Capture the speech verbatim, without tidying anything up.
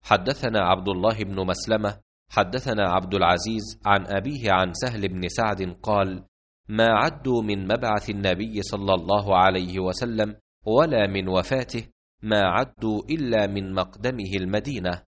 حدثنا عبد الله بن مسلمة حدثنا عبد العزيز عن أبيه عن سهل بن سعد قال: ما عدوا من مبعث النبي صلى الله عليه وسلم ولا من وفاته ما عدوا إلا من مقدمه المدينة.